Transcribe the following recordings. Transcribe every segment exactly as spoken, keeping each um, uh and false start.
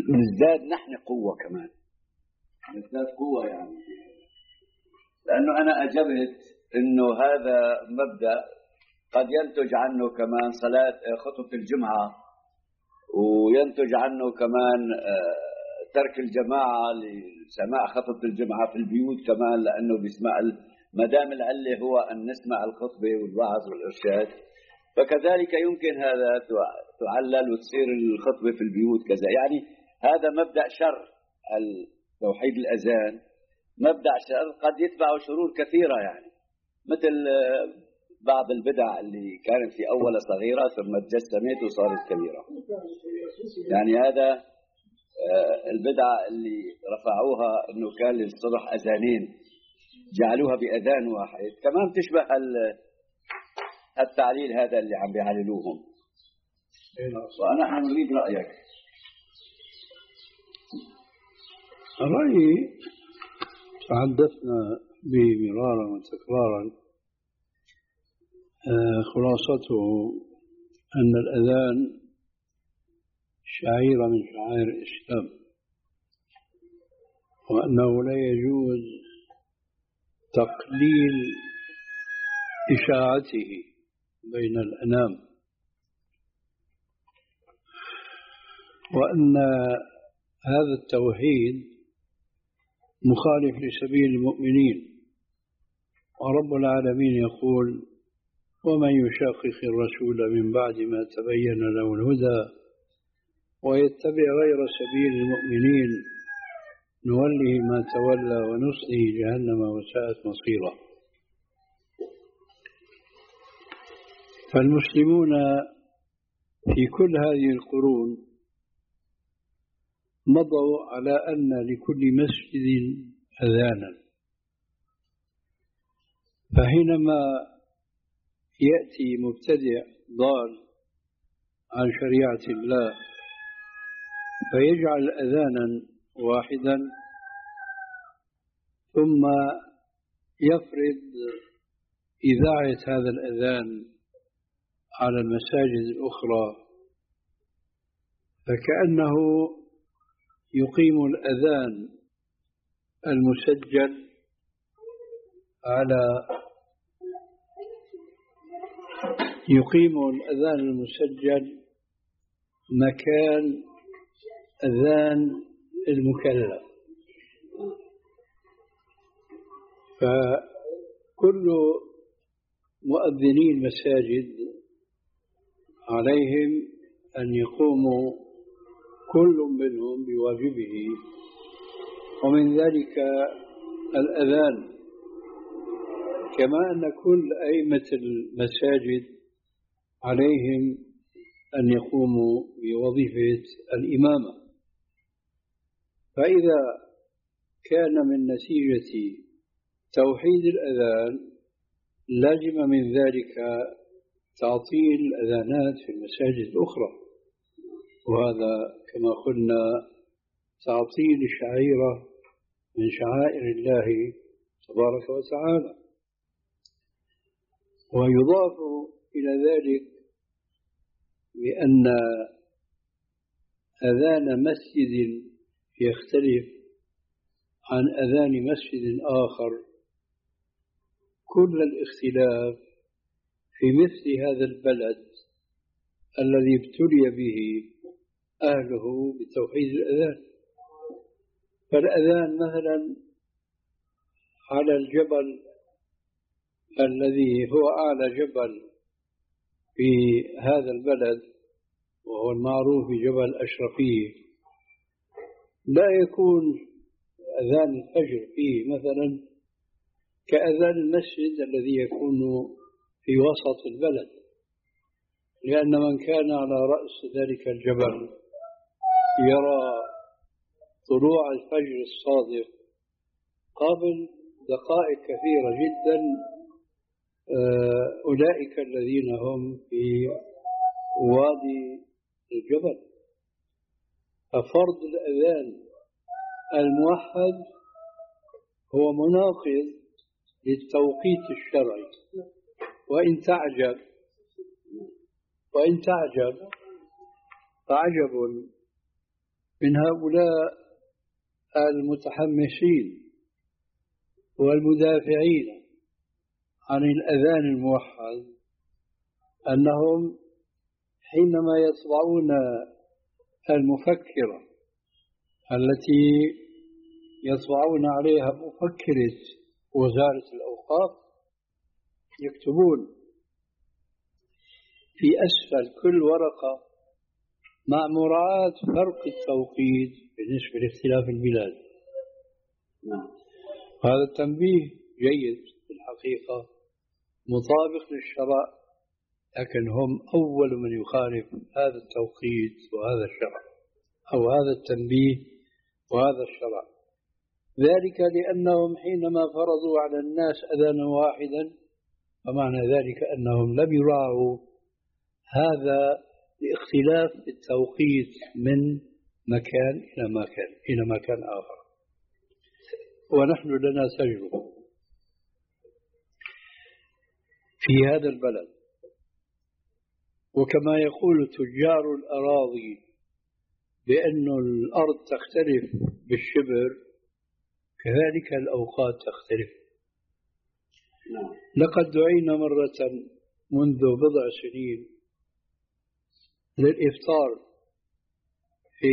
نزداد نحن قوة كمان، نزداد قوة يعني، لأنه أنا أجبت إنه هذا مبدأ قد ينتج عنه كمان صلاة خطبة الجمعة، وينتج عنه كمان ترك الجماعة لسماع خطبة الجمعة في البيوت كمان، لأنه بيسمع مدام العلة هو أن نسمع الخطبة والوعظ والإرشاد، فكذلك يمكن هذا تعلل وتصير الخطبة في البيوت كذا. يعني هذا مبدأ شر توحيد الأذان، مبدأ شر قد يتبعه شرور كثيرة، يعني مثل بعض البدع اللي كانت في أول صغيرة ثم تجسمت وصارت كبيرة. يعني هذا البدع اللي رفعوها أنه كان للصبح أذانين جعلوها بأذان واحد، كمان تشبه التعليل هذا اللي عم بيعللوهم. وأنا حنريد رأيك. رأيي تحدثنا به مرارا وتكرارا، خلاصته أن الأذان شعيرة من شعائر الإسلام، وأنه لا يجوز تقليل إشاعته بين الأنام، وأن هذا التوحيد مخالف لسبيل المؤمنين، ورب العالمين يقول: ومن يشاقق الرسول من بعد ما تبين له الهدى ويتبع غير سبيل المؤمنين نوله ما تولى ونصله جهنم وساءت مصيرا. فالمسلمون في كل هذه القرون مضوا على أن لكل مسجد أذانا، فحينما يأتي مبتدع ضال عن شريعة الله فيجعل أذانا واحدا ثم يفرض إذاعة هذا الأذان على المساجد الأخرى، فكأنه يقيم الأذان المسجل على يقيم الأذان المسجل مكان أذان المكلف. فكل مؤذني المساجد عليهم أن يقوموا كل منهم بواجبه، ومن ذلك الأذان، كما أن كل أئمة المساجد عليهم أن يقوموا بوظيفة الإمامة. فإذا كان من نتيجة توحيد الأذان لازم من ذلك تعطيل الأذانات في المساجد الأخرى، وهذا كما قلنا تعطيل شعيرة من شعائر الله تبارك وتعالى. ويضاف إلى ذلك بأن أذان مسجد يختلف عن أذان مسجد آخر كل الاختلاف في مثل هذا البلد الذي ابتلي به أهله بتوحيد الأذان. فالأذان مثلا على الجبل الذي هو أعلى جبل في هذا البلد وهو المعروف بجبل أشرفية، لا يكون أذان الفجر فيه مثلا كأذان المسجد الذي يكون في وسط البلد، لأن من كان على رأس ذلك الجبل يرى طلوع الفجر الصادق قبل دقائق كثيرة جدا أولئك الذين هم في وادي الجبل. ففرض الأذان الموحد هو مناقض للتوقيت الشرعي. وإن تعجب وإن تعجب فعجب من هؤلاء المتحمسين والمدافعين عن الأذان الموحد أنهم حينما يطبعون المفكرة التي يطبعون عليها مفكرة وزارة الأوقاف يكتبون في أسفل كل ورقة مع مراعاة فرق التوقيت بالنسبة لاختلاف البلاد. نعم. هذا التنبيه جيد في الحقيقة مطابق للشرع، لكن هم أول من يخالف هذا التوقيت وهذا الشرع أو هذا التنبيه وهذا الشرع، ذلك لأنهم حينما فرضوا على الناس أذانا واحدا فمعنى ذلك أنهم لم يراعوا هذا لاختلاف التوقيت من مكان إلى مكان إلى مكان آخر. ونحن لنا تجربة في هذا البلد، وكما يقول تجار الأراضي بأن الأرض تختلف بالشبر كذلك الأوقات تختلف. لقد دعينا مرة منذ بضع سنين للإفطار في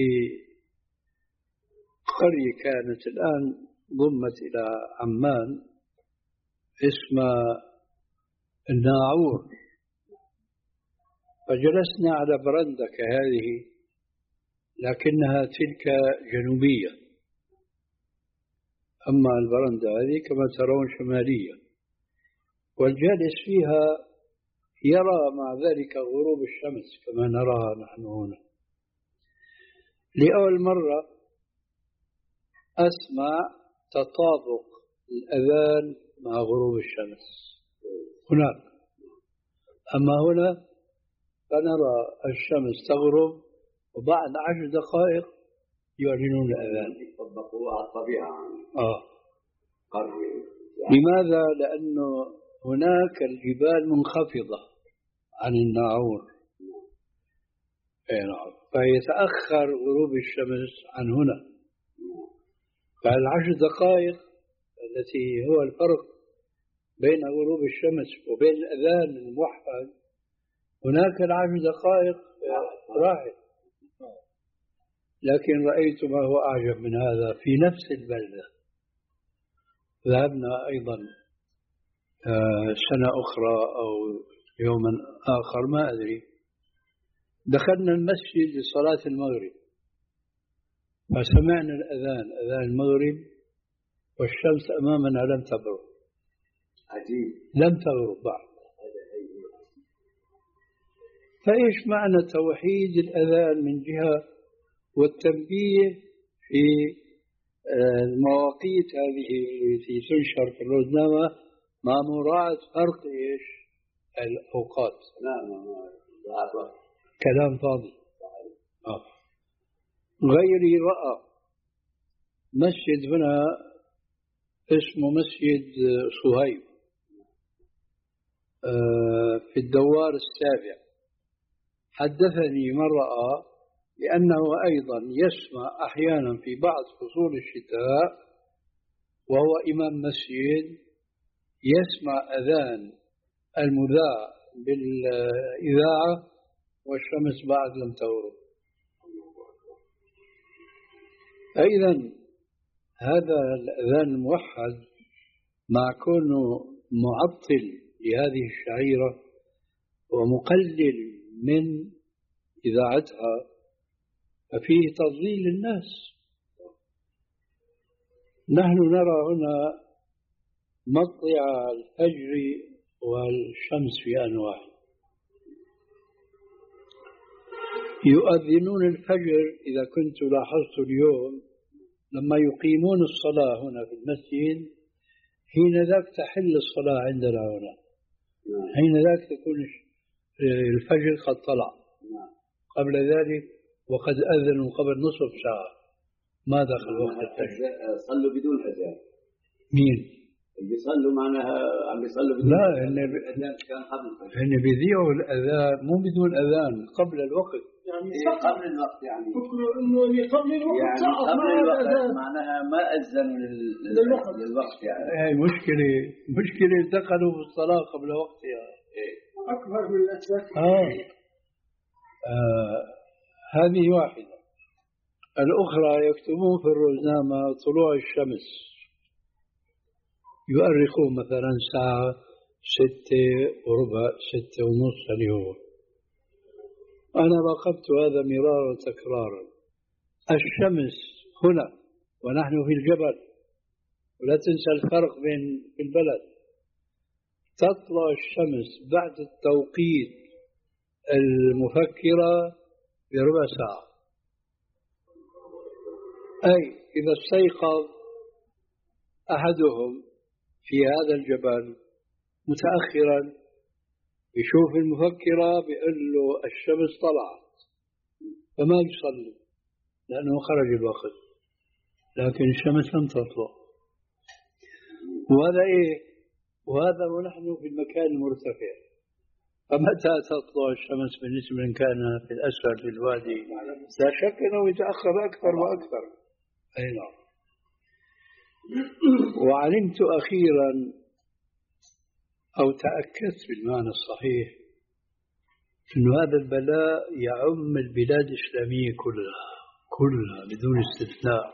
قرية كانت الآن ضمت إلى عمان اسمها الناعور، فجلسنا على برندة كهذه لكنها تلك جنوبية، أما البرندة هذه كما ترون شمالية، والجالس فيها يرى مع ذلك غروب الشمس كما نراها نحن هنا. لأول مرة أسمع تطابق الأذان مع غروب الشمس هناك، أما هنا فنرى الشمس تغرب وبعد عشر دقائق يعلنون الأذان. يطبقوا على الطبيعة. آه. لماذا؟ لأنه هناك الجبال منخفضة عن الناعور، فيتأخر غروب الشمس عن هنا، فالعشر دقائق التي هو الفرق بين غروب الشمس وبين الأذان الموحد هناك العشر دقائق راحت. لكن رأيت ما هو أعجب من هذا في نفس البلدة. ذهبنا أيضا سنة أخرى أو يوما آخر ما أدري، دخلنا المسجد لصلاة المغرب فسمعنا الأذان أذان المغرب والشمس أمامنا لم تغرب. عجيب. لم تغرب بعد. فإيش معنى توحيد الأذان من جهة والتنبيه في المواقيت هذه التي تنشر في الروزنامة مع مراعاة فرق إيش الأوقات؟ نعم. كلام فاضي. آه. غيري رأى مسجد هنا اسمه مسجد صهيب آه في الدوار السابع، حدثني من رأى لأنه أيضا يسمع أحيانا في بعض فصول الشتاء وهو إمام مسجد يسمع أذان المذاع بالإذاعة والشمس بعد لم تغرب. أيضا هذا الأذان الموحد مع كونه معطل لهذه الشعيرة ومقلل من إذاعتها ففيه تضليل للناس. نحن نرى هنا مطلع الفجر والشمس في أنواع، يؤذنون الفجر إذا كنت لاحظت اليوم لما يقيمون الصلاة هنا في المسجد حين ذاك تحل الصلاة عندنا هنا، حين ذاك تكون الفجر قد طلع، قبل ذلك وقد أذنوا قبل نصف ساعة ما دخل وقت الفجر. صلوا بدون أذان. مين؟ اللي يصلوا معناها عم يصلوا بدون لا أذان. الأذان كان قبل الفجر. هن بيذيعوا الأذان مو بدون أذان قبل الوقت. يعني إيه قبل الوقت يعني فكروا إنه قبل الوقت يعني قبل الوقت معناها ما أذنوا للوقت للوقت يعني هاي مشكلة مشكلة دخلوا في الصلاة قبل وقتها. إيه. أكبر من الأسباب. آه. آه هذه واحدة. الأخرى يكتبون في الروزنامة طلوع الشمس، يؤرخون مثلا ساعة ستة وربع ستة ونص اليوم. أنا راقبت هذا مرارا وتكرارا. الشمس هنا ونحن في الجبل، ولا تنسى الفرق بين في البلد. تطلع الشمس بعد التوقيت المفكرة بربع ساعة، أي إذا استيقظ أحدهم في هذا الجبل متأخرا يشوف المفكرة بيقول له الشمس طلعت، فما يصلي لأنه خرج الوقت، لكن الشمس لم تطلع. وهذا إيه؟ وهذا ونحن في المكان المرتفع. فمتى تطلع الشمس بالنسبة لمن كان في الأسفل في الوادي؟ لا شك أنه يتأخر أكثر وأكثر. أي نعم. وعلمت أخيرا أو تأكدت بالمعنى الصحيح أن هذا البلاء يعم البلاد الإسلامية كلها كلها بدون استثناء.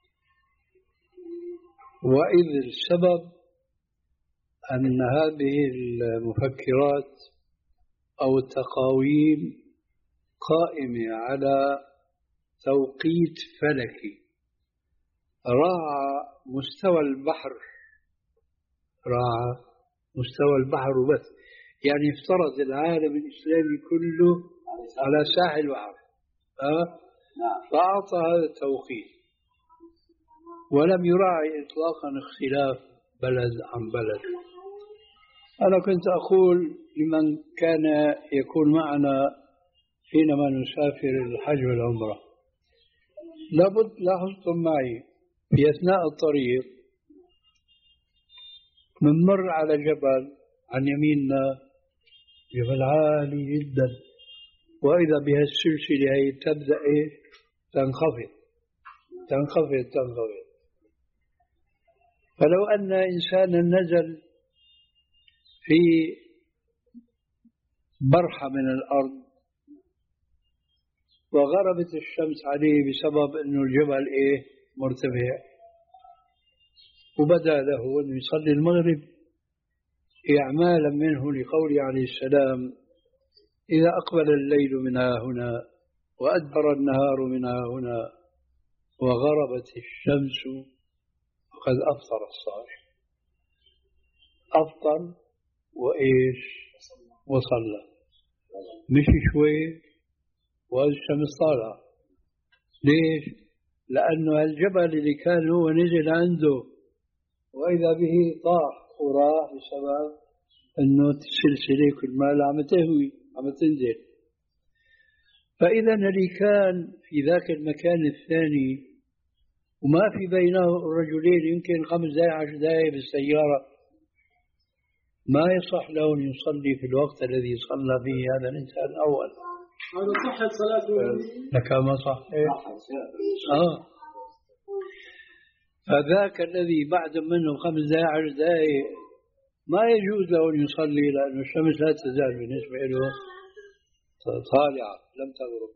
وإذ السبب أن هذه المفكرات أو التقاويم قائمة على توقيت فلكي راعى مستوى البحر، راعى مستوى البحر وبس. يعني افترض العالم الإسلامي كله على ساحل البحر، أه؟ فأعطى هذا التوقيت ولم يراعي إطلاقا اختلاف بلد عن بلد. أنا كنت أقول لمن كان يكون معنا حينما نسافر الحج والعمرة، لابد لاحظتم معي في أثناء الطريق منمر على جبل عن يميننا، جبل عالي جدا، وإذا بها السلسلة هي تبدأ تنخفض تنخفض تنخفض. فلو أن إنسانا نزل في برحة من الأرض وغربت الشمس عليه بسبب أنه الجبل إيه مرتفع، وبدأ له أن يصلي المغرب إعمالا منه لقوله عليه السلام: إذا أقبل الليل من هنا وأدبر النهار من هنا وغربت الشمس فقد أفطر الصائم. أفطر وإيش وصلى، مشي شوي والشمس طالعة. ليش؟ لأنه الجبل اللي كان هو نزل عنده وإذا به طاح وراح بسبب أنه السلسلة كل ما عم تهوي عم تنزل. فإذا اللي كان في ذاك المكان الثاني وما في بينه الرجلين يمكن خمس دقائق عشر دقائق بالسيارة، ما يصح له أن يصلي في الوقت الذي صلى فيه هذا الإنسان الأول. هذا صحة صلاته لك ما صح إيه؟ آه فذاك الذي بعد منه خمس دقائق عشر دقائق ما يجوز له أن يصلي، لأن الشمس لا تزال بالنسبة له طالعة لم تغرب.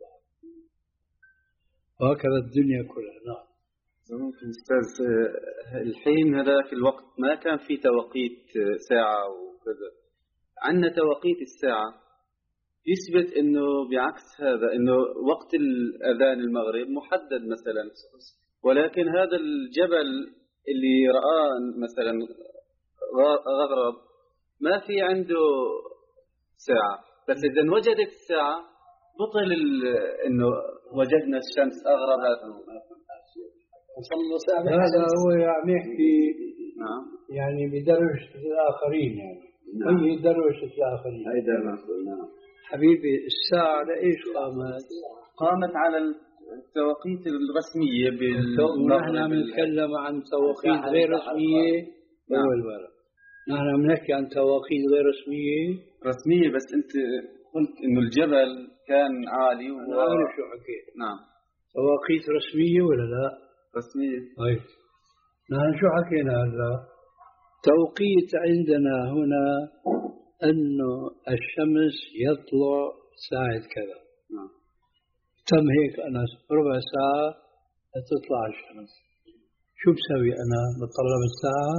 وهكذا الدنيا كلها. نعم. ممكن أستاذ الحين هذاك الوقت ما كان في توقيت ساعة وكذا، عندنا توقيت الساعة يثبت إنه بعكس هذا، إنه وقت الأذان المغرب محدد مثلا، ولكن هذا الجبل اللي رآه مثلا غرب ما في عنده ساعة، بس إذا وجدت الساعة بطل إنه وجدنا الشمس أغربت. هذا هو يعني يحكي نعم. يعني بدرجة الآخرين، يعني نعم. أي درجة الآخرين. أي درجة. نعم. حبيبي الساعة لإيش قامت؟ قامت على التوقيت الرسمية بالمغرب. نحن عم نتكلم عن تواقيت غير رسمية. نعم. نحن عم نحكي عن تواقيت غير رسمية. رسمية، بس أنت قلت إنه الجبل كان عالي و... أنا عارف شو حكيت. نعم. تواقيت رسمية ولا لا؟ رسمية. طيب نحن شو حكينا هلا؟ توقيت عندنا هنا أنه الشمس يطلع ساعة كذا. نعم. تم هيك أنا ربع ساعة تطلع الشمس. شو بسوي أنا؟ بطلع بالساعة؟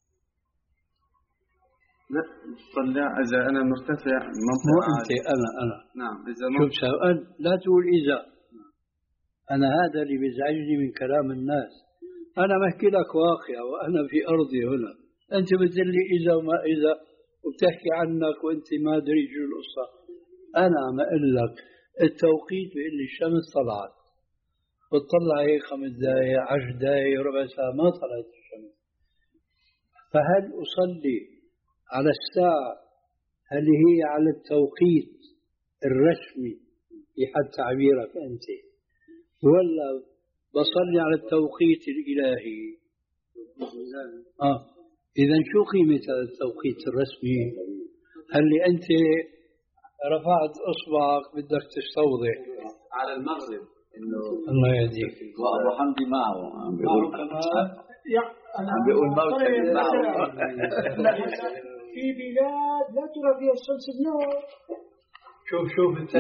لا طلع إذا أنا مرتفع مو أنت أنا أنا نعم إذا شو بسوي؟ أنا لا تقول إذا. أنا هذا اللي بيزعجني من كلام الناس. أنا بحكي لك واقع وأنا في أرضي هنا. أنت بتقول لي إذا وما إذا وبتحكي عنك وأنت ما أدري شو القصة. أنا عم أقول لك التوقيت بيقول لي الشمس طلعت. بتطلع هيك خمس دقايق عشر دقايق ربع ساعة ما طلعت الشمس. فهل أصلي على الساعة هل هي على التوقيت الرسمي في حد تعبيرك أنت ولا بصلي على التوقيت الإلهي؟ آه إذا شو قيمة التوقيت الرسمي؟ هل أنت رفعت أصبعك بدك تستوضح على المغرب إنه الله يهديك. وأبو حمدي معه عم بيقول عم بيقول موسم معه. في بلاد لا ترى فيها الشمس بنور. شوف شوف انت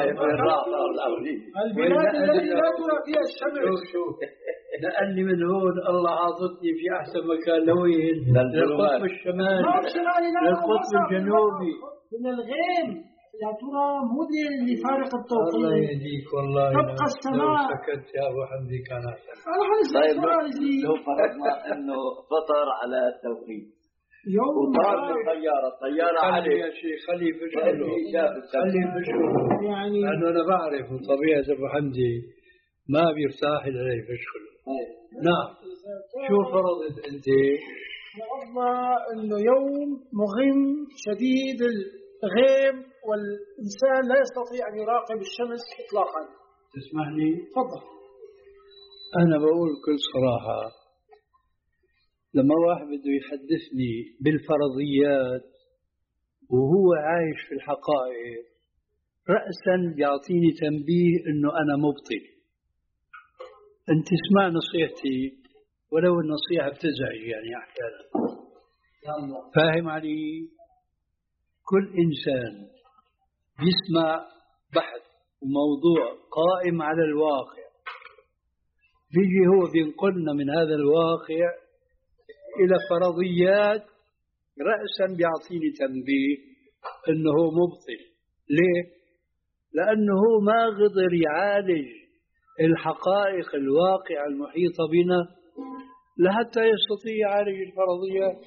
البلاد التي لا ترى فيها الشمس. شوف شوف نقلني من هون الله عاطتني في احسن مكان لوين؟ للقطب الشمالي للقطب الجنوبي من الغيم لا ترى مدن لفارق التوقيت. الله يهديك والله. تبقى السماء. لو سكت يا ابو حمدي كان احسن. طيب لو فرضنا انه فطر على التوقيت يوم وطار بالطيارة الطيارة خلي يا شيخ خلي بشغله خلي بشغله يعني لأنه أنا بعرف طبيعة أبو حمدي ما بيرتاح إلا يفشغله. نعم شو فرضت أنت؟ فرضنا إنه يوم مغم شديد الغيم والإنسان لا يستطيع أن يراقب الشمس إطلاقا. تسمحني؟ تفضل. أنا بقول كل صراحة لما واحد بده يحدثني بالفرضيات وهو عايش في الحقائق رأسا بيعطيني تنبيه إنه أنا مبطل. أنت اسمع نصيحتي ولو النصيحة بتزعج يعني أحيانا. فاهم علي؟ كل إنسان بيسمع بحث وموضوع قائم على الواقع بيجي هو بينقلنا من هذا الواقع إلى فرضيات رأسا بيعطيني تنبيه إنه مبطل. ليه؟ لأنه ما قدر يعالج الحقائق الواقع المحيطة بنا لحتى يستطيع يعالج الفرضيات.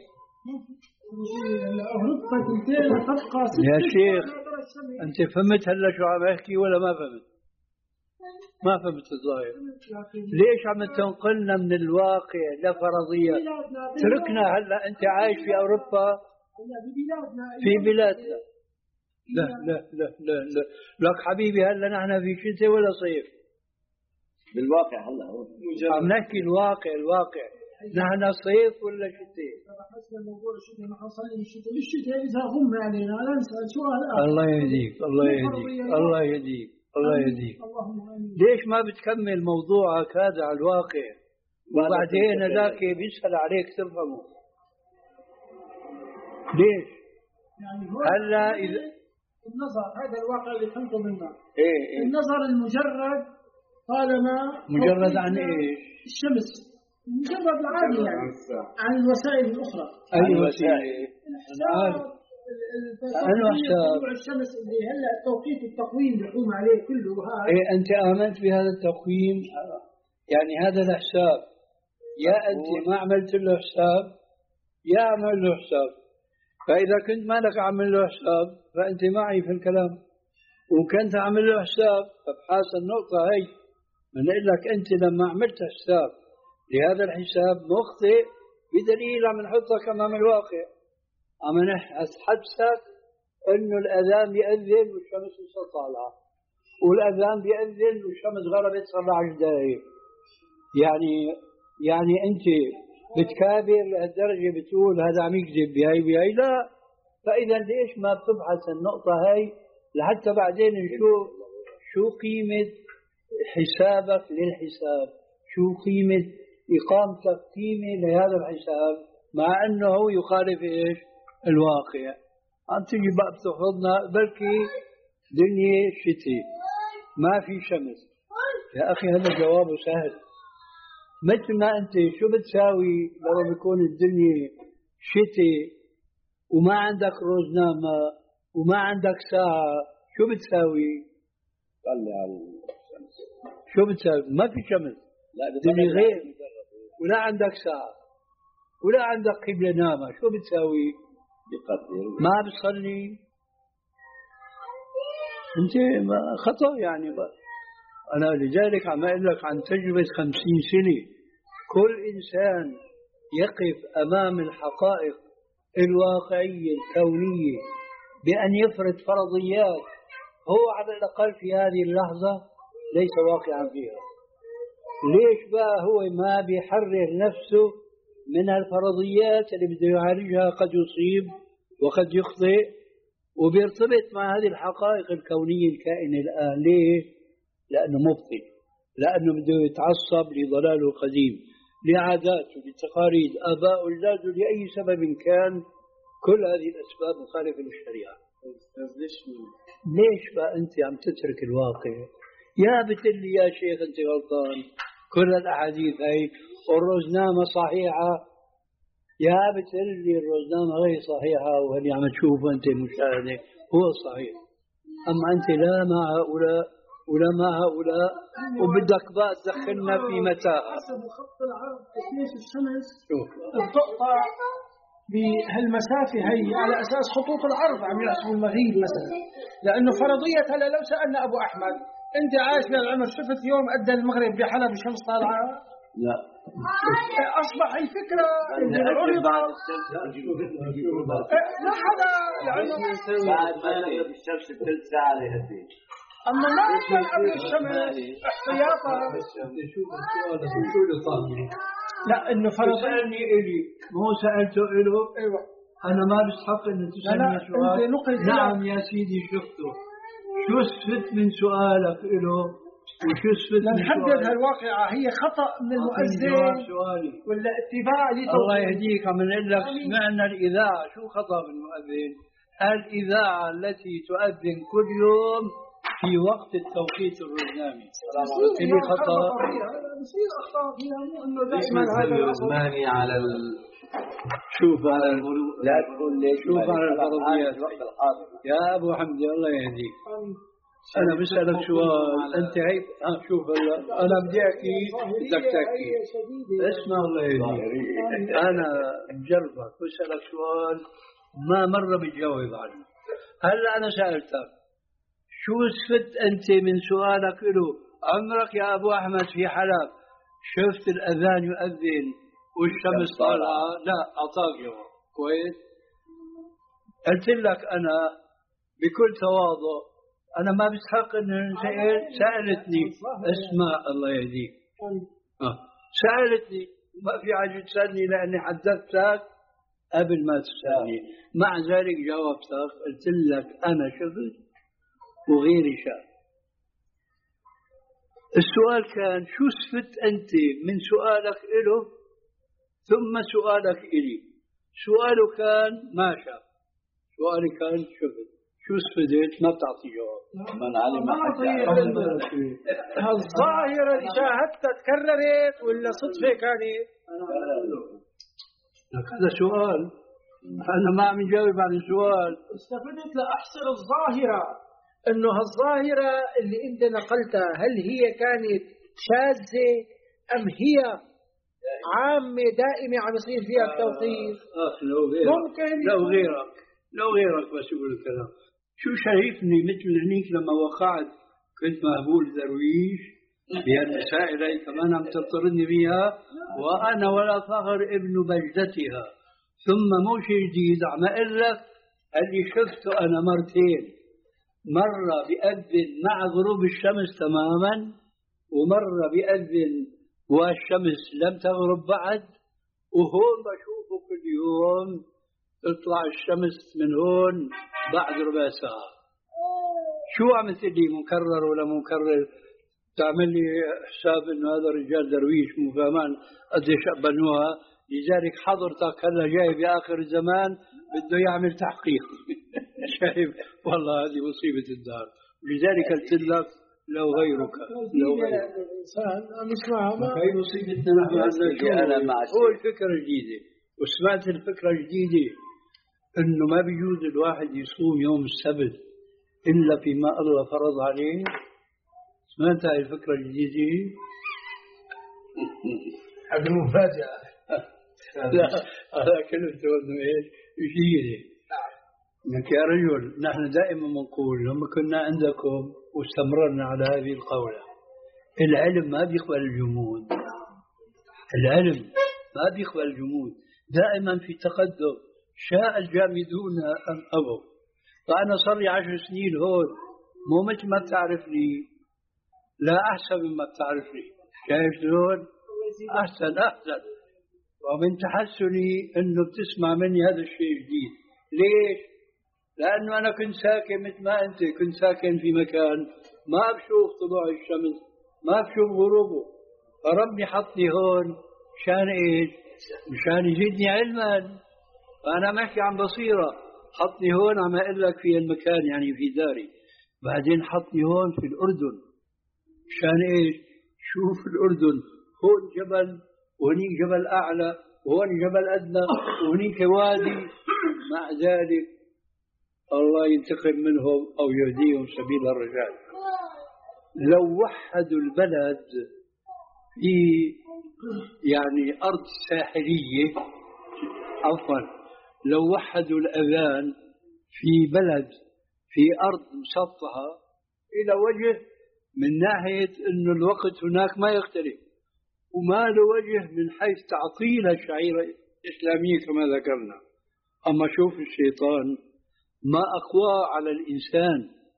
يا شيخ أنت فهمت هلا شو عم أحكي ولا ما فهمت؟ ما فهمت الظاهر. ليش عم تنقلنا من الواقع لفرضية؟ تركنا هلا أنت عايش في أوروبا في بلادنا. لا لا لا لا لا لك حبيبي هلا نحن في شتاء ولا صيف؟ بالواقع هلا عم نحكي الواقع الواقع نحن صيف ولا شتاء؟ الله يهديك الله يهديك الله يهديك الله يهديك. ليش ما بتكمل موضوعك هذا على الواقع وبعدين ذاك بيسهل عليك تفهمه؟ ليش؟ هلا إذا النظر هذا الواقع اللي فهمته منه. إيه إيه. النظر المجرد طالما مجرد عن ايش؟ الشمس مجرد العادي يعني عن الوسائل الأخرى. أي وسائل؟ أنا عارف. أنا حساب الشمس اللي هلا التوقيت والتقويم بيقوم عليه كله هذا. إيه أنت آمنت بهذا التقويم؟ يعني هذا الحساب يا أنت ما عملت له حساب يا عمل له حساب. فإذا كنت ما لك عمل له حساب فأنت معي في الكلام. وكنت عمل له حساب فبحاس النقطة هي بنقول لك أنت لما عملت حساب لهذا الحساب مخطئ بدليل عم نحطك أمام الواقع. عم نحسسك إنه الأذان بيأذن والشمس لسه طالعة والأذان بيأذن والشمس غربت صار لها عشر دقايق. يعني يعني أنت بتكابر لهالدرجة بتقول هذا عم يكذب بهاي بهاي؟ لا. فإذا ليش ما بتبحث النقطة هاي لحتى بعدين نشوف شو قيمة حسابك للحساب؟ شو قيمة إقامتك قيمة لهذا الحساب مع أنه يخالف إيش؟ الواقع. عم تيجي بقى بتاخذنا بلكي دنيا شتي ما في شمس. يا أخي هذا جوابه سهل. مثل ما أنت شو بتساوي لما بيكون الدنيا شتي وما عندك روزنامة وما عندك ساعة؟ شو بتساوي؟ طلع على الشمس. شو بتساوي؟ ما في شمس، لا الدنيا غير، ولا عندك ساعة ولا عندك قبلة نامة. شو بتساوي؟ بقدر ما بتصلي. انت خطأ يعني بقى. أنا لذلك عم أقول لك عن تجربة خمسين سنة. كل إنسان يقف أمام الحقائق الواقعية الكونية بأن يفرض فرضيات هو على الأقل في هذه اللحظة ليس واقعا فيها. ليش بقى هو ما بيحرر نفسه من الفرضيات اللي بده يعالجها؟ قد يصيب وقد يخطئ وبيرتبط مع هذه الحقائق الكونية الكائنة الآن. ليه؟ لأنه مبطل، لأنه بده يتعصب لضلاله القديم، لعاداته، لتقاليد آباء أولاده، لأي سبب كان. كل هذه الأسباب مخالفة للشريعة. ليش بقى أنت عم تترك الواقع؟ يا بتقول لي يا شيخ أنت غلطان، كل الأحاديث هاي والروزنامة صحيحة. يا بتقول لي الروزنامة غير صحيحة وهل عم تشوفه أنت المشاهدة هو الصحيح. أما أنت لا مع هؤلاء ولا مع هؤلاء وبدك بقى تدخلنا في متاهة. حسب خط العرض كيف الشمس بتقطع بهالمسافة هي على أساس خطوط العرض عم يحسبوا المغيب مثلا. لأنه فرضية هلا لو سألنا أبو أحمد أنت عايش للعمر شفت يوم أدى المغرب بحلب الشمس طالعة؟ لا. أصبح الفكرة اللي عرضت لا حدا لأنه بعد ما نغرب الشمس بثلث ساعة لهدي. أما ما أصلا قبل الشمس احتياطا. شوف السؤال شو اللي طالع؟ لا إنه فرض سألني إلي مو سألته إله. أيوة أنا ما بستحق إن تسألني سؤال. نعم يا سيدي شفته. شو استفدت من سؤالك إله وشو استفدت من نحدد سؤالك؟ هالواقعة هي خطأ من المؤذن ولا اتباع لتوقيت. الله يهديك. عم نقول لك سمعنا الإذاعة. شو خطأ بالمؤذن؟ الإذاعة التي تؤذن كل يوم في وقت التوقيت الروزنامي اللي خطأ. بصير أخطاء فيها مو إنه دائما هذا الروزنامي على ال... شوف على لا تقول ليش شوف على الفرضيات يا أبو حمدي الله يهديك. أنا بسألك سؤال أنت هيك ها شوف هلا أنا بدي أحكي بدك تحكي. اسمع الله يهديك. أنا بجربك بسألك سؤال ما مرة بتجاوب عنه. هلا أنا سألتك شو استفدت أنت من سؤالك له؟ عمرك يا أبو أحمد في حلب شفت الأذان يؤذن والشمس طالعة؟ لا. أعطاك جواب كويس. قلت لك أنا بكل تواضع أنا ما بستحق أن سألتني. اسمع الله يهديك. آه. سألتني ما في حاجة تسألني لأني حدثتك قبل ما تسألني. مع ذلك جاوبتك قلت لك أنا شفت وغيري شاف. السؤال كان شو استفدت أنت من سؤالك إله ثم سؤالك إلي. سؤاله كان ما شاف، سؤالي كان شفت. شو استفدت؟ ما بتعطي جواب. من علم هالظاهرة اللي شاهدتها تكررت ولا صدفة كانت؟ هذا سؤال أنا ما عم جاوب عن السؤال. استفدت لأحصر الظاهرة إنه هالظاهرة اللي أنت نقلتها هل هي كانت شاذة أم هي عامة دائمة عم يصير فيها التوقيت؟ آه لو غيرك ممكن لو غيرك لو غيرك بس يقول الكلام. شو شايفني مثل هنيك لما وقعت كنت مهبول درويش بهالمسائل هي كمان عم تضطرني بيها وأنا ولا فخر ابن بجدتها. ثم مو شيء جديد عم أقول لك اللي شفته أنا مرتين. مرة بيأذن مع غروب الشمس تماما ومرة بيأذن والشمس لم تغرب بعد. وهون بشوفه كل يوم تطلع الشمس من هون بعد ربع ساعة. شو عم تقول لي مكرر ولا مكرر؟ تعمل لي حساب انه هذا الرجال درويش مو فاهمان قديش بنوها، لذلك حضرتك هلا جاي باخر الزمان بده يعمل تحقيق. شايف والله هذه مصيبه الدار، ولذلك قلت لك لو غيرك لو غيرك الانسان نسمعها ما هي مصيبتنا نحن عندنا. انا مع هو الفكره الجديده، وسمعت الفكره الجديده انه ما بيجوز الواحد يصوم يوم السبت الا فيما الله فرض عليه. سمعت هاي الفكره الجديده؟ هذه مفاجاه. لا هذا كلمته انه ايش جديده. لك يا رجل نحن دائما بنقول لما كنا عندكم واستمررنا على هذه القولة، العلم ما بيقبل الجمود، العلم ما بيقبل الجمود، دائما في تقدم، شاء الجامدون أم أبوا. فأنا صار لي عشر سنين هون، مو مثل ما بتعرفني، لا أحسن مما بتعرفني، شايف شلون؟ أحسن أحسن. ومن تحسني أنه بتسمع مني هذا الشيء جديد. ليش؟ لأنه أنا كنت ساكن مثل ما أنت كنت ساكن في مكان ما بشوف طلوع الشمس، ما بشوف غروبه، فربي حطني هون مشان إيش؟ مشان يزيدني علما. فأنا محكي عن بصيرة، حطني هون عم أقول لك في المكان يعني في داري، بعدين حطني هون في الأردن مشان إيش؟ شوف الأردن، هون جبل وهنيك جبل أعلى وهون جبل أدنى وهنيك وادي، مع ذلك الله ينتقم منهم أو يهديهم سبيل الرجال. لو وحدوا البلد في يعني أرض ساحلية، عفوا لو وحدوا الأذان في بلد في أرض مسطحة إلى وجه من ناحية أن الوقت هناك ما يختلف، وما له وجه من حيث تعطيل الشعيرة الإسلامية كما ذكرنا. أما شوف الشيطان ما أقوى على الإنسان،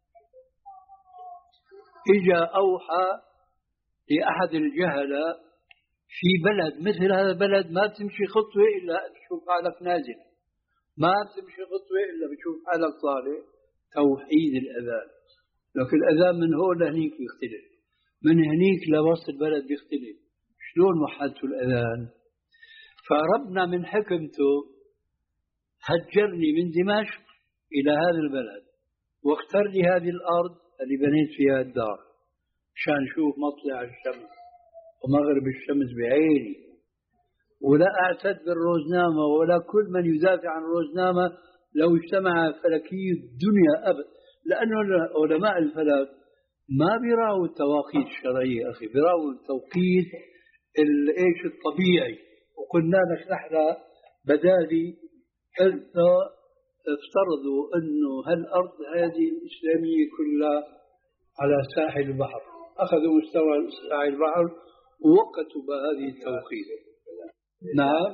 إجا أوحى لأحد الجهلة في بلد مثل هذا البلد ما بتمشي خطوة إلا بتشوف حالك نازل، ما بتمشي خطوة إلا بتشوف حالك طالع، توحيد الأذان. لكن الأذان من هون لهنيك بيختلف، من هنيك لوسط البلد بيختلف. شلون وحدتوا الأذان؟ فربنا من حكمته هجرني من دمشق إلى هذا البلد، واختار لي هذه الأرض اللي بنيت فيها الدار مشان شوف مطلع الشمس ومغرب الشمس بعيني، ولا أعتد بالروزنامة ولا كل من يدافع عن الروزنامة لو اجتمع فلكي الدنيا أبدا، لأنه علماء الفلك ما بيراوا التواقيت الشرعية أخي، بيراوا التوقيت الإيش الطبيعي. وقلنا لك نحن بدالي قلت افترضوا أنه هالأرض هذه الإسلامية كلها على ساحل البحر، أخذوا مستوى ساحل البحر ووقتوا بهذه التوقيت. نعم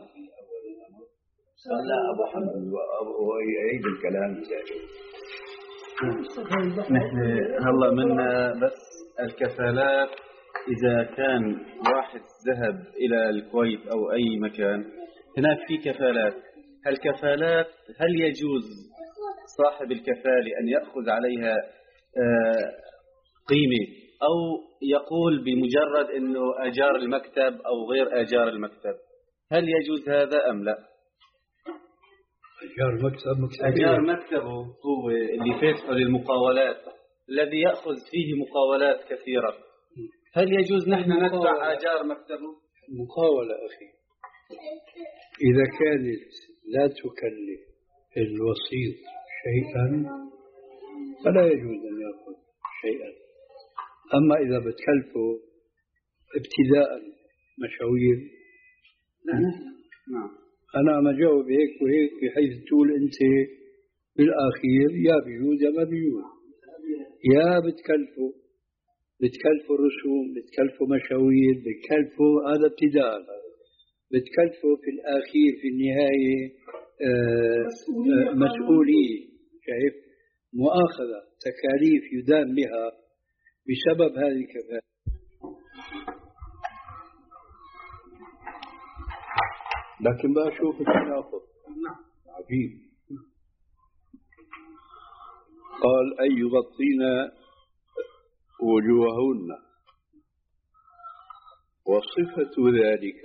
لا أبو حمد ويعيد الكلام. نحن هلا منا بس الكفالات، إذا كان واحد ذهب إلى الكويت أو أي مكان هناك في كفالات، هالكفالات هل يجوز صاحب الكفالة أن يأخذ عليها قيمة أو يقول بمجرد أنه أجار المكتب أو غير أجار المكتب؟ هل يجوز هذا أم لا؟ أجار مكتب مكتب أجار مكتبه هو اللي فاتحه للمقاولات الذي يأخذ فيه مقاولات كثيرة، هل يجوز نحن ندفع أجار مكتبه؟ مقاولة أخي إذا كانت لا تكلف الوسيط شيئا فلا يجوز أن يأخذ شيئا. أما إذا بتكلفه ابتداء مشاوير نعم، أنا عم أجاوب هيك وهيك بحيث تقول أنت بالأخير يا بيجوز يا ما بيجوز، يا بتكلفه بتكلفوا الرسوم، بتكلفوا مشاوير، بتكلفوا هذا ابتداء، بتكلفوا في الأخير في النهاية آه آه مسؤولية، شايف مؤاخذة تكاليف يدان بها بسبب هذه الكفاءة. لكن بقى شوف التناقض عجيب. قال أن يغطين وجوههن، وصفة ذلك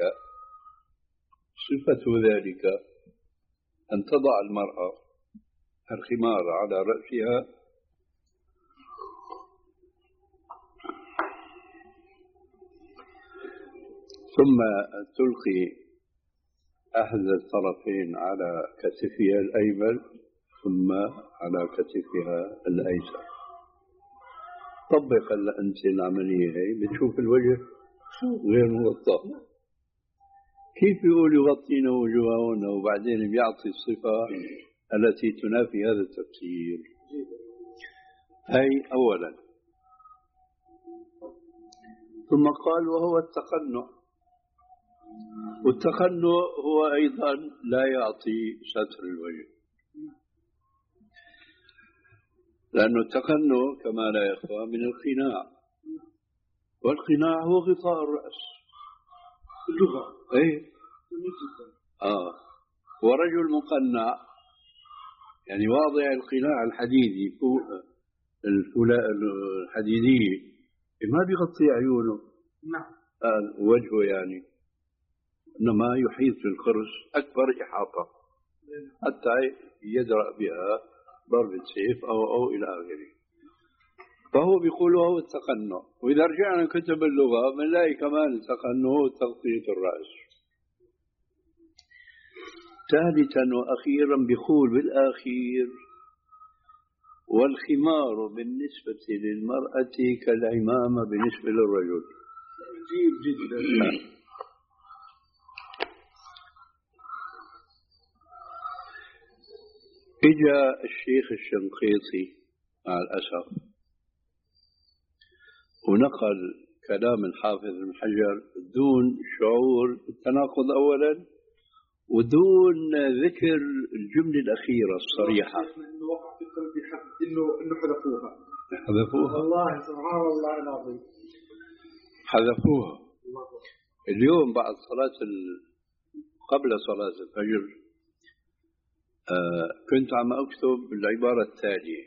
صفة ذلك أن تضع المرأة الخمار على رأسها ثم تلقي أحد الطرفين على كتفها الأيمن ثم على كتفها الأيسر. طبق أنت العملية هي بتشوف الوجه غير مغطى. كيف يقول يغطين وجوههن وبعدين بيعطي الصفة التي تنافي هذا التفسير؟ هي أولا. ثم قال وهو التقنع، والتقنع هو أيضا لا يعطي ستر الوجه، لأن التقنع كما لا يخفى من القناع، والقناع هو غطاء الرأس اللغة. ايه اه ورجل مقنع يعني واضع القناع الحديدي فوق الفلاء الحديدية ما بيغطي عيونه. نعم. آه وجهه يعني إنما يحيط بالقرص أكبر إحاطة حتى يدرأ بها ضربة سيف أو أو إلى آخره. فهو بيقول وهو التقنع. وإذا رجعنا كتب اللغة بنلاقي كمان التقنع هو تغطية الرأس. ثالثا وأخيرا بيقول بالآخير والخمار بالنسبة للمرأة كالعمامة بالنسبة للرجل. عجيب جدا. إجا الشيخ الشنقيطي مع الأسف ونقل كلام الحافظ ابن حجر دون شعور التناقض أولا ودون ذكر الجملة الأخيرة الصريحة. إنه وقع في قلبي حد إنه إنه حذفوها. حذفوها. والله سبحان الله العظيم. حذفوها. اليوم بعد صلاة ال... قبل صلاة الفجر آه كنت عم أكتب العبارة التالية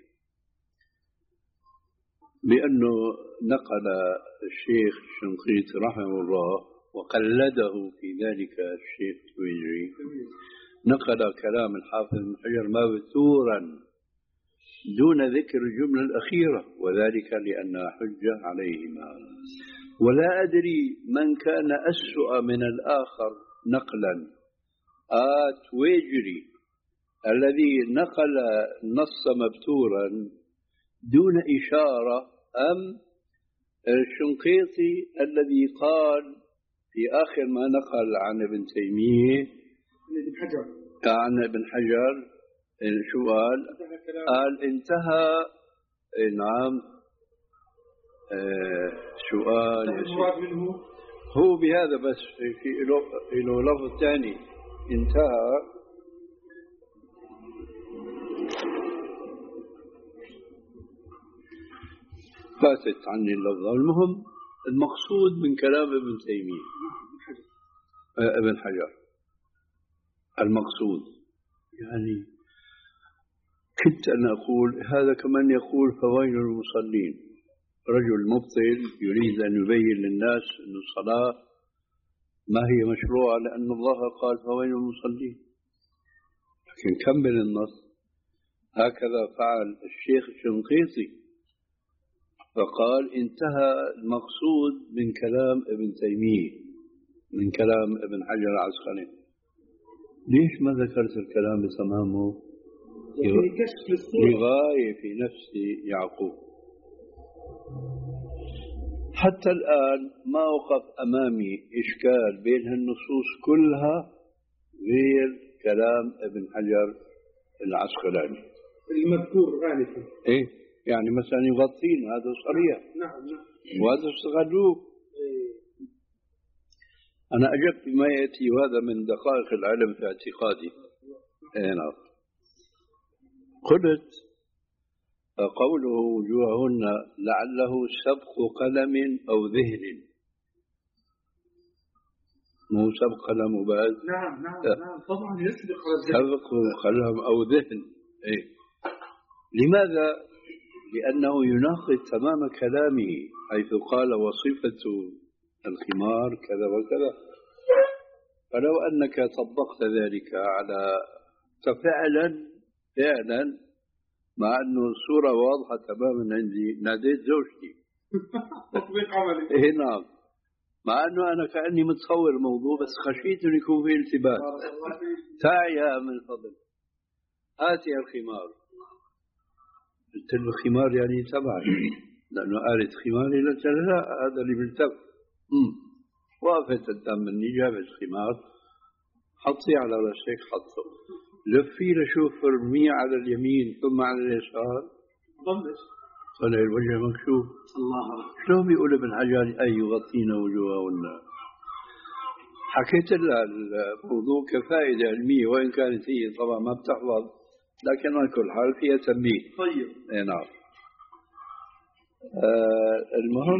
بأنه نقل الشيخ الشنقيطي رحمه الله وقلده في ذلك الشيخ التويجري نقل كلام الحافظ ابن حجر مبتورا دون ذكر الجملة الأخيرة وذلك لأنها حجة عليهما. ولا أدري من كان أسوأ من الآخر نقلا آت ويجري الذي نقل النص مبتورا دون إشارة أم الشنقيطي الذي قال في آخر ما نقل عن ابن تيمية عن ابن حجر شو قال؟ قال انتهى. نعم. آه سؤال هو بهذا بس في له لفظ ثاني انتهى فاتت عني اللفظة. المهم المقصود من كلام ابن تيمية آه ابن حجر المقصود يعني كنت أنا أقول هذا كمان يقول فويل المصلين. رجل مبطل يريد أن يبين للناس أن الصلاة ما هي مشروعة لأن الله قال فويل المصلين، لكن كمل النص. هكذا فعل الشيخ الشنقيطي فقال انتهى المقصود من كلام ابن تيمية من كلام ابن حجر العسقلاني. ليش ما ذكرت الكلام بتمامه؟ لغاية في نفس يعقوب. حتى الآن ما وقف أمامي إشكال بين النصوص كلها غير كلام ابن حجر العسقلاني المذكور غالبا. إيه يعني مثلا يغطين هذا صريح. نعم نعم. وهذا استغلوه. أنا أجبت بما يأتي وهذا من دقائق العلم في اعتقادي. إيه نعم. قلت قوله وجوههن لعله سبق قلم أو ذهن، مو سبق قلم وبعد. نعم نعم نعم طبعا يسبق سبق قلم أو ذهن. إيه. لماذا لأنه يناقض تمام كلامه حيث قال وصفة الخمار كذا وكذا. فلو أنك طبقت ذلك على فعلا فعلا مع أنه الصورة واضحة تماما عندي، ناديت زوجتي تطبيق عملي. إيه نعم، مع أنه أنا كأني متصور الموضوع بس خشيت أن يكون فيه التباس. تعي يا من الفضل آتي الخمار. قلت له الخمار يعني تبعي، لأنه قالت خماري قلت له لا هذا اللي بلتف. وقفت قدام مني جابت الخمار حطي على رأسك حطه، لفي لشوف ارميه على اليمين ثم على اليسار ضمش طلع الوجه مكشوف. الله شلون بيقول ابن حجر أي يغطين وجوههن. حكيت لها الموضوع كفائدة علمية وإن كانت هي طبعا ما بتحفظ، لكن على كل حال فيها تنبيه. طيب اي نعم. آه المهم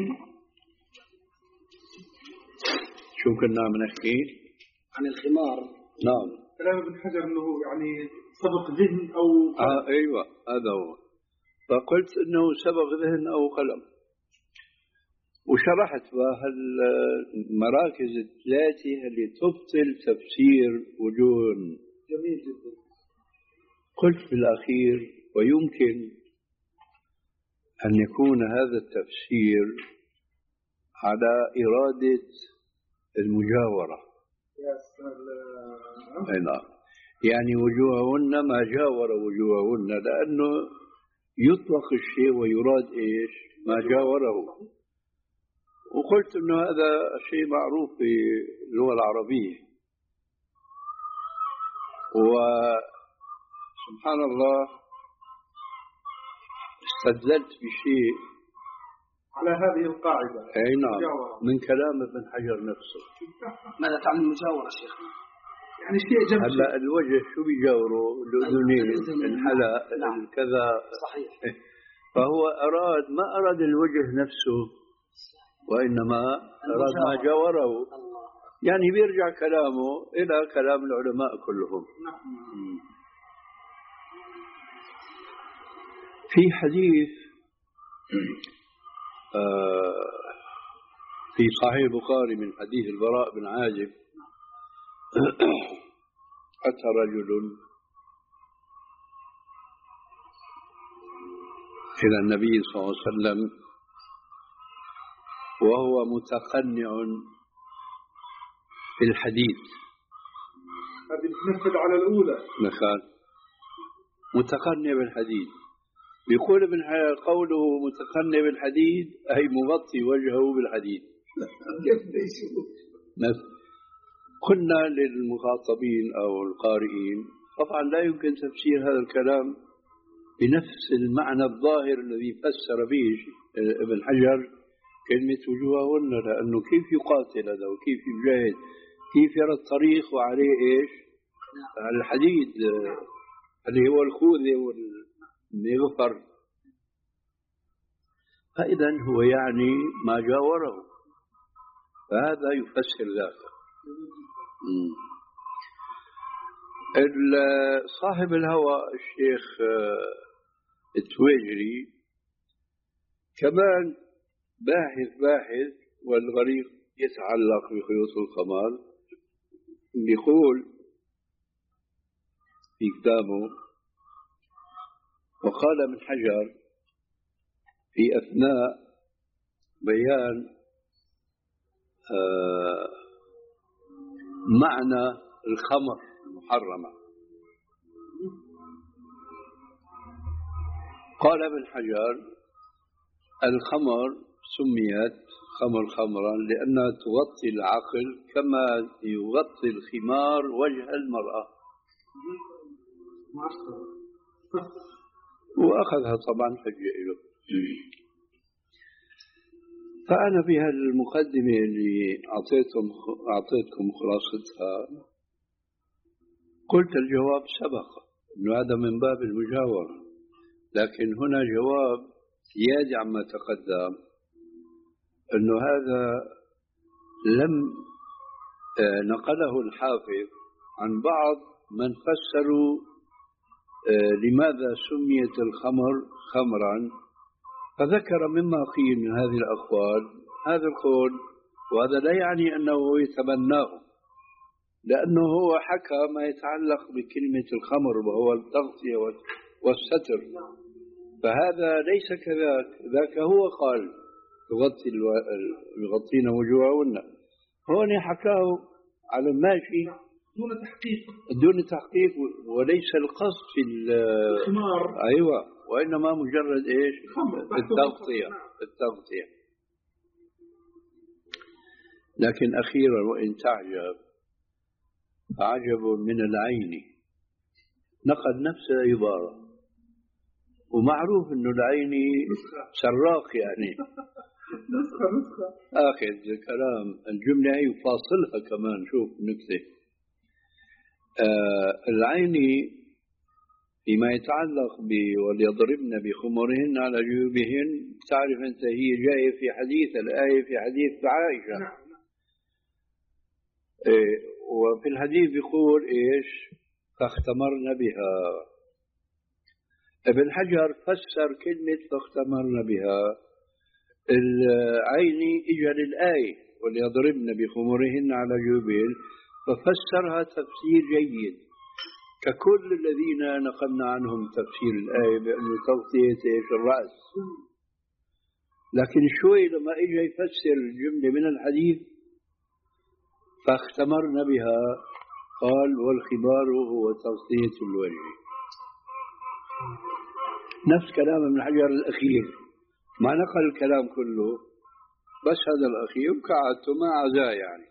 شو كنا عم نحكي عن الخمار. نعم كلام ابن حجر انه يعني سبق ذهن او آه ايوه هذا هو. فقلت انه سبق ذهن او قلم، وشرحت بهالمراكز الثلاثه اللي تبطل تفسير وجوه. جميل جدا. قلت بالأخير ويمكن أن يكون هذا التفسير على إرادة المجاورة. يا سلام. أي نعم، يعني وجوههن ما جاور وجوههن، لأنه يطلق الشيء ويراد إيش ما جاوره. وقلت أنه هذا شيء معروف في اللغة العربية. وسبحان الله استدللت بشيء على هذه القاعدة. أي نعم من كلام ابن حجر نفسه. ماذا تعني المجاورة شيخ؟ يعني شيء جنب هلا الوجه شو بيجاوره؟ الأذنين، الحلق، كذا. صحيح. فهو أراد ما أراد الوجه نفسه وإنما أراد ما جاوره. يعني بيرجع كلامه إلى كلام العلماء كلهم. في حديث آه في صحيح البخاري من حديث البراء بن عازب أتى رجل إلى النبي صلى الله عليه وسلم وهو متقنع في الحديث. هذه تنفذ على الأولى. مثال متقنع بالحديث. بيقول ابن حجر قوله متقنع بالحديد أي مغطي وجهه بالحديد. قلنا للمخاطبين أو القارئين طبعا لا يمكن تفسير هذا الكلام بنفس المعنى الظاهر الذي فسر به ابن حجر كلمة وجوههن، لأنه كيف يقاتل هذا وكيف يجاهد، كيف يرى الطريق وعليه إيش على الحديد اللي هو الخوذة والمغفر. فإذا هو يعني ما جاوره، فهذا يفسر ذاك. صاحب الهوى الشيخ التويجري كمان باحث باحث والغريق يتعلق بخيوط القمر، يقول في كتابه وقال ابن حجر في أثناء بيان آه معنى الخمر المحرمة، قال ابن حجر الخمر سميت خمر خمرا لأنها تغطي العقل كما يغطي الخمار وجه المرأة. وأخذها طبعا حجة له. فأنا بها المقدمة اللي أعطيتم أعطيتكم خلاصتها قلت الجواب سبق إنه هذا من باب المجاورة، لكن هنا جواب زيادة عما تقدم إنه هذا لم نقله الحافظ عن بعض من فسروا لماذا سميت الخمر خمرا فذكر مما قيل من هذه الأقوال هذا القول، وهذا لا يعني أنه يتبناه، لأنه هو حكى ما يتعلق بكلمة الخمر وهو التغطية والستر، فهذا ليس كذاك، ذاك هو قال يغطي يغطين وجوههن، هون حكاه على الماشي دون تحقيق دون تحقيق، وليس القصد في الخمار، أيوة، وإنما مجرد إيش التغطية التغطية. لكن أخيرا وإن تعجب عجب من العين، نقد نفس عبارة، ومعروف إنه العين سراق يعني نسخة نسخة آخذ كلام الجملة هي وفاصلها كمان. شوف نكتة آه العين فيما يتعلق ب وليضربن بخمرهن على جيوبهن، تعرف أنت هي جاية في حديث الآية في حديث عائشة. نعم. إيه وفي الحديث بيقول إيش فاختمرن بها. ابن حجر فسر كلمة فاختمرن بها العين إجا للآية وليضربن بخمرهن على جيوبهن، ففسرها تفسير جيد ككل الذين نقلنا عنهم تفسير الآية بأنه تغطية الرأس. لكن شوي لما إجا يفسر الجملة من الحديث فاختمرن بها قال والخمار هو تغطية الوجه. نفس كلام ابن حجر الأخير، ما نقل الكلام كله بس هذا الأخير وكعدته ما عزاه يعني.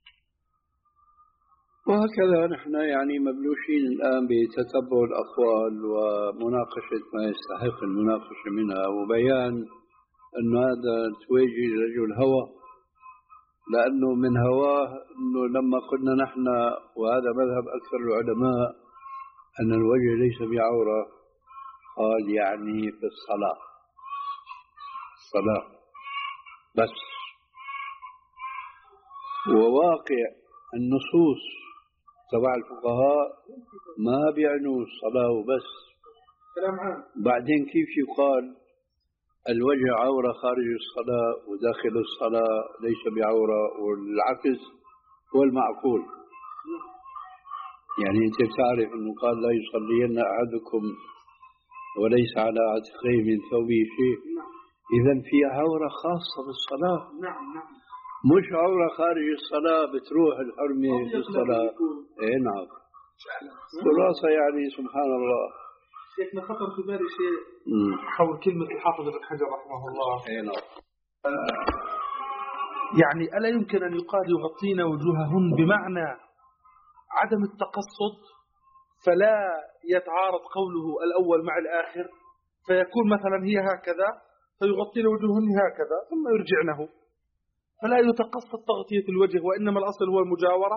وهكذا نحن يعني مبلوشين الآن بتتبع الأقوال ومناقشة ما يستحق المناقشة منها، وبيان أن هذا توجه رجل هوى، لأنه من هواه أنه لما قلنا نحن وهذا مذهب أكثر العلماء أن الوجه ليس بعورة، قال يعني في الصلاة الصلاة بس. وواقع النصوص تبع الفقهاء ما بيعنوا الصلاة وبس. بعدين كيف يقال الوجه عورة خارج الصلاة وداخل الصلاة ليس بعورة، والعكس هو المعقول. يعني أنت تعرف أنه قال لا يصلين أحدكم وليس على عاتقيه من ثوبه شيء، إذن في عورة خاصة بالصلاة، نعم نعم، مش عورة خارج الصلاة بتروح الحرمة في الصلاة. إيه نعم. خلاصة يعني سبحان الله. شيخنا خطر في بالي شيء حول كلمة الحافظ ابن حجر رحمه الله. إيه نعم. يعني ألا يمكن أن يقال يغطين وجوههن بمعنى عدم التقصد، فلا يتعارض قوله الأول مع الآخر، فيكون مثلا هي هكذا فيغطين وجوههن هكذا ثم يرجعنه، فلا يتقصد تغطية الوجه، وإنما الأصل هو المجاورة،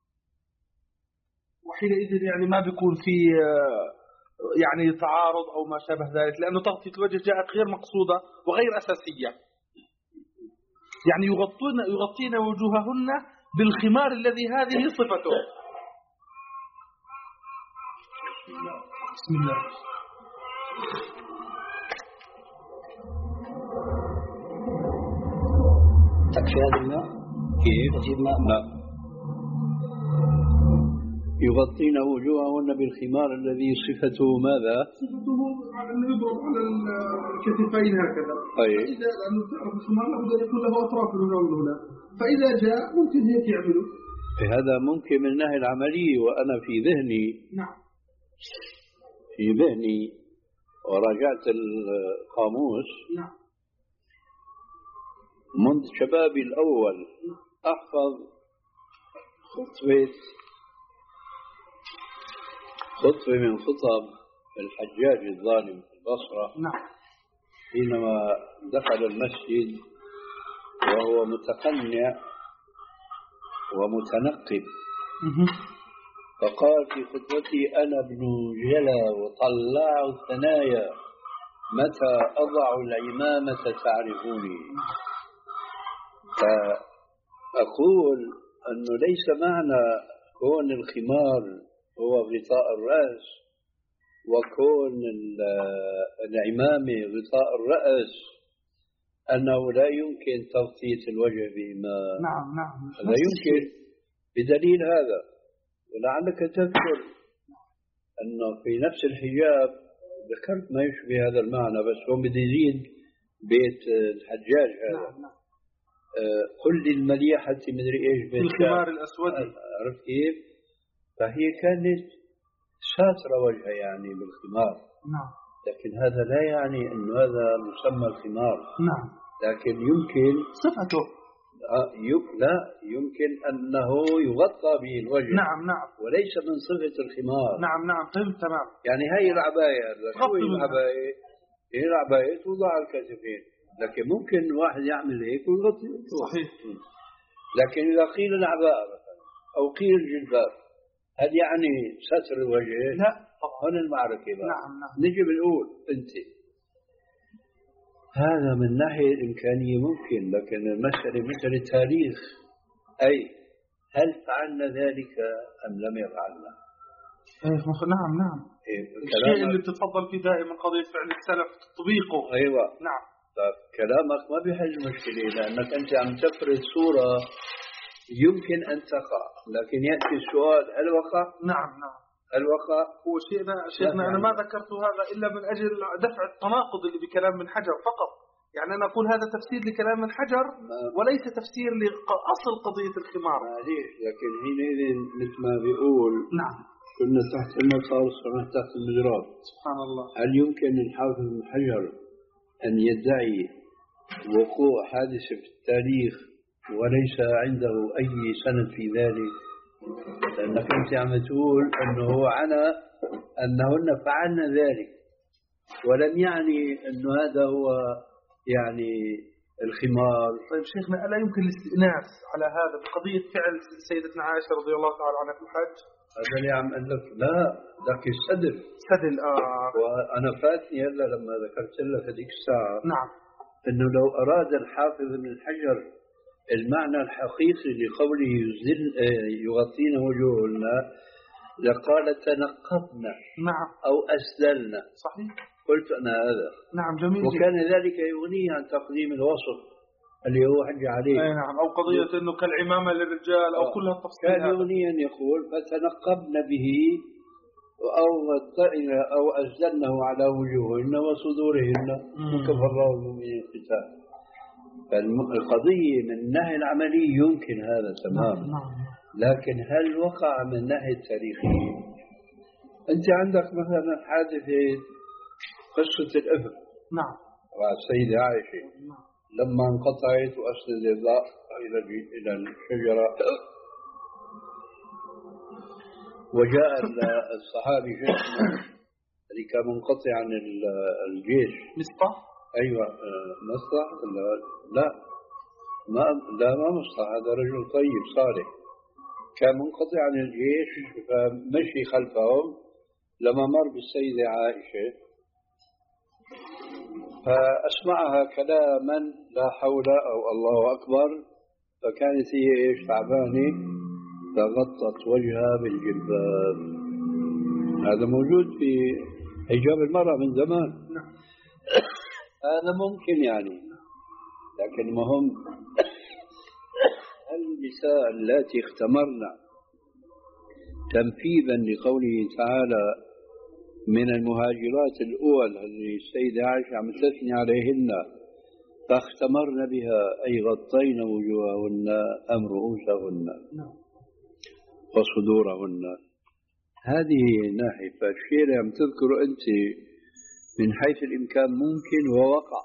وحينئذ يعني ما بيكون في يعني تعارض أو ما شابه ذلك، لأنه تغطية الوجه جاءت غير مقصودة وغير أساسية. يعني يغطون يغطين وجوههن بالخمار الذي هذه صفته. بسم الله. تكفي هذا الماء؟ كيف؟ تجيب ماء؟ لا. يغطين وجوههن بالخمار الذي صفته ماذا؟ صفته أنه يضرب على الكتفين هكذا. أي. فإذا لأنه تعرف الخمار لابد أن يكون له أطراف من هنا ومن هنا، فإذا جاء ممكن هيك يعملوا. هذا ممكن من الناحية العملية، وأنا في ذهني نعم في ذهني وراجعت القاموس نعم منذ شبابي الأول أحفظ خطبة خطبة من خطب الحجاج الظالم في البصرة. نعم. حينما دخل المسجد وهو متقنع ومتنقب، فقال في خطبتي أنا ابن جلا وطلع الثنايا، متى أضع العمامة تعرفوني. فأقول أنه ليس معنى كون الخمار هو غطاء الرأس وكون العمامة غطاء الرأس أنه لا يمكن تغطية الوجه بما نعم نعم لا يمكن بدليل هذا. ولعلك تذكر أنه في نفس الحجاب ذكرت ما يشبه هذا المعنى، بس هو بده يزيد بيت الحجاج هذا. نعم نعم. آه قل للمليحة مدري إيش بالخمار الأسود، عرفت كيف؟ فهي كانت ساترة وجهها يعني بالخمار. نعم. لكن هذا لا يعني أنه هذا مسمى الخمار. نعم. لكن يمكن صفته لا يمكن أنه يغطى به الوجه. نعم نعم. وليس من صفة الخمار. نعم نعم فهمت تمام. يعني هاي العباية شو هي العباية؟ هي العباية توضع على الكتفين، لكن ممكن واحد يعمل هيك ويغطي. صحيح. لكن إذا قيل العباءة مثلا أو قيل الجلباب هل يعني ستر الوجه؟ لا طبعا. هنا المعركة بقى. نعم نعم. نجي بنقول أنت هذا من ناحية الإمكانية ممكن، لكن المسألة مثل التاريخ، أي هل فعلنا ذلك أم لم يفعلنا؟ نعم نعم. إيه الشيء اللي بتتفضل فيه دائما قضية فعل السلف تطبيقه. أيوة. نعم. طيب كلامك ما بيحل مشكلة، لأنك أنت عم تفرض صورة يمكن أن تقع، لكن يأتي السؤال هل وقع؟ نعم نعم. هل وقع؟ هو شيءنا شيخنا أنا ما ذكرت هذا إلا من أجل دفع التناقض اللي بكلام من حجر فقط. يعني أنا أقول هذا تفسير لكلام من حجر وليس تفسير لأصل قضية الخمار. ليش؟ لكن حينئذ مثل ما بيقول نعم كنا تحت المطار صرنا تحت المجرات. سبحان الله. هل يمكن الحافظ بن حجر أن يدعي وقوع حادثة في التاريخ وليس عنده أي سند في ذلك؟ لأنك أنت عم تقول أنه هو عنا أنهن فعلنا ذلك، ولم يعني أنه هذا هو يعني الخمار. طيب شيخنا ألا يمكن الاستئناس على هذا بقضية فعل سيدتنا عائشة رضي الله تعالى عنها في الحج؟ هذا اللي عم أقول لك لا ذاك السدل سدل آه. وأنا فاتني هلا لما ذكرت لك هذيك الساعة نعم أنه لو أراد الحافظ من الحجر المعنى الحقيقي لقوله يزل يغطين وجوهنا لقال تنقبنا نعم أو أسدلنا. صحيح. قلت أنا هذا. نعم جميل. وكان ذلك يغنيه عن تقديم الوصف اللي هو حج عليه. أي نعم. أو قضية أنه كالعمامة للرجال أو كل هالتفصيل. كان يغني أن يقول فتنقبنا به أو أو أسدلنه على وجوههن وصدورهن وكفر الله المؤمنين القتال. فالقضية من الناحية العملية يمكن هذا تمام. نعم. لكن هل وقع من الناحية التاريخية؟ أنت عندك مثلا حادثة قصة الإفك. نعم. والسيدة عائشة نعم. لما انقطعت وأسند الله إلى إلى الشجرة وجاء الصحابي اللي كان منقطع عن الجيش مصطح. أيوة مصطح لا لا ما لا ما مصطح، هذا رجل طيب صالح كان منقطع عن الجيش، فمشي خلفهم لما مر بالسيدة عائشة فأسمعها كلاما لا حول أو الله أكبر، فكانت هي إيش تعبانة فغطت وجهها بالجلباب. هذا موجود في حجاب المرأة من زمان. هذا ممكن يعني، لكن المهم النساء التي اختمرن تنفيذا لقوله تعالى من المهاجرات الأول اللي السيدة عائشة عم تثني عليهن فاختمرن بها أي غطين وجوههن أم رؤوسهن وصدورهن. هذه ناحية. فالشيء اللي عم تذكر أنت من حيث الإمكان ممكن ووقع،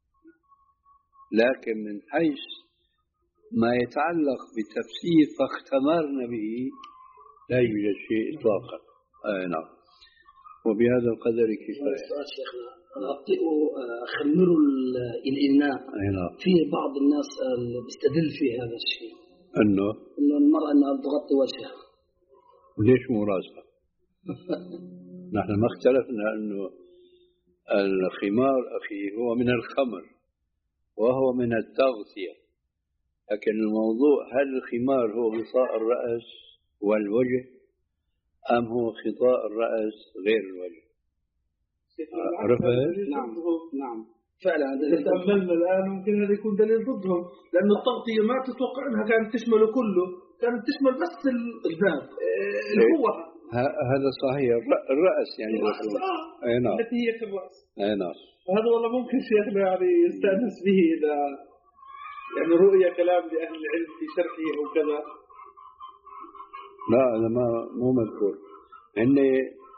لكن من حيث ما يتعلق بتفسير فاختمرن به لا يوجد شيء إطلاقا. آه نعم. وبهذا القدر كفاية. سؤال شيخنا أطلقوا خمروا الإناء. نعم. في بعض الناس بيستدل في هذا الشيء أنه إنه المرأة أنها تغطي وجهها. ليش مو راسها؟ نحن ما اختلفنا أنه الخمار أخي هو من الخمر وهو من التغطية، لكن الموضوع هل الخمار هو غطاء الرأس والوجه أم هو غطاء الرأس غير الوجه؟ عرفت؟ نعم نعم فعلا. تأملنا الآن ممكن هذا يكون دليل ضدهم، لأن التغطية ما تتوقع أنها كانت تشمله كله، كانت تشمل بس الباب القوة. هذا صحيح، الرأس يعني أي نعم التي هي في الرأس. أي نعم. وهذا والله ممكن شيخنا يعني يستأنس به إذا يعني رؤية كلام لأهل العلم في شرحه أو كذا. لا هذا ما مو مذكور. إني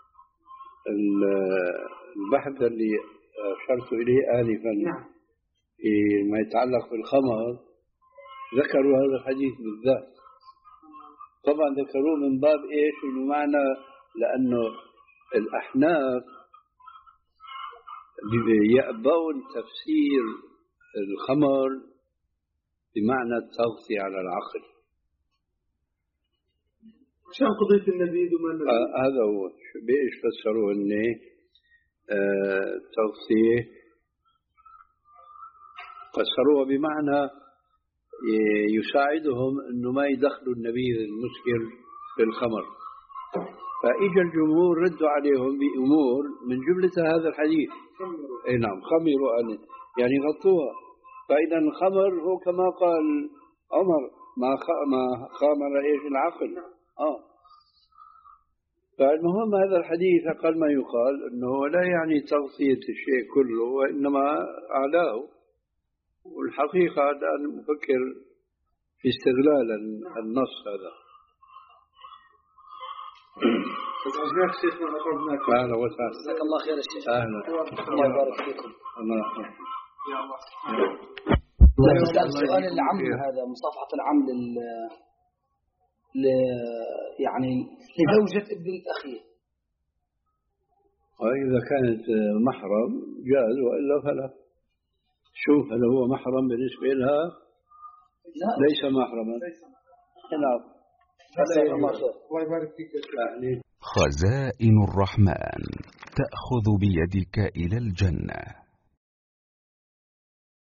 البحث اللي أشرت إليه آنفا فيما يتعلق بالخمر ذكروا هذا الحديث بالذات. طبعا ذكروه من باب إيش؟ إنه معنى لأنه الأحناف يأبون تفسير الخمر بمعنى التغطية على العقل. شان قضية النبيذ وما النبيذ؟ آه هذا هو بإيش فسروه إنه آه تغطية، فسروه بمعنى يساعدهم إنه ما يدخلوا النبيذ المسكر في الخمر. فإجا الجمهور ردوا عليهم بأمور من جملة هذا الحديث. أي نعم خمروا يعني غطوها. فإذا الخمر هو كما قال عمر ما ما خامر إيش العقل. آه فالمهم هذا الحديث أقل ما يقال أنه لا يعني تغطية الشيء كله وإنما أعلاه. والحقيقة الآن نفكر في استغلال النص هذا. أجزاك شيخنا أقربناك. أهلا وسهلا. جزاك الله خير الشيخ. أهلا. الله يبارك فيكم. الله يا الله. نسأل سؤال العم هذا مصافحة العم لل ل يعني لزوجة ابن أخيه. وإذا كانت محرم جاز وإلا فلا. شوف هل هو محرم بالنسبة لها؟ لا. ليس محرما. نعم. الله يبارك فيك. خزائن الرحمن تأخذ بيدك إلى الجنة.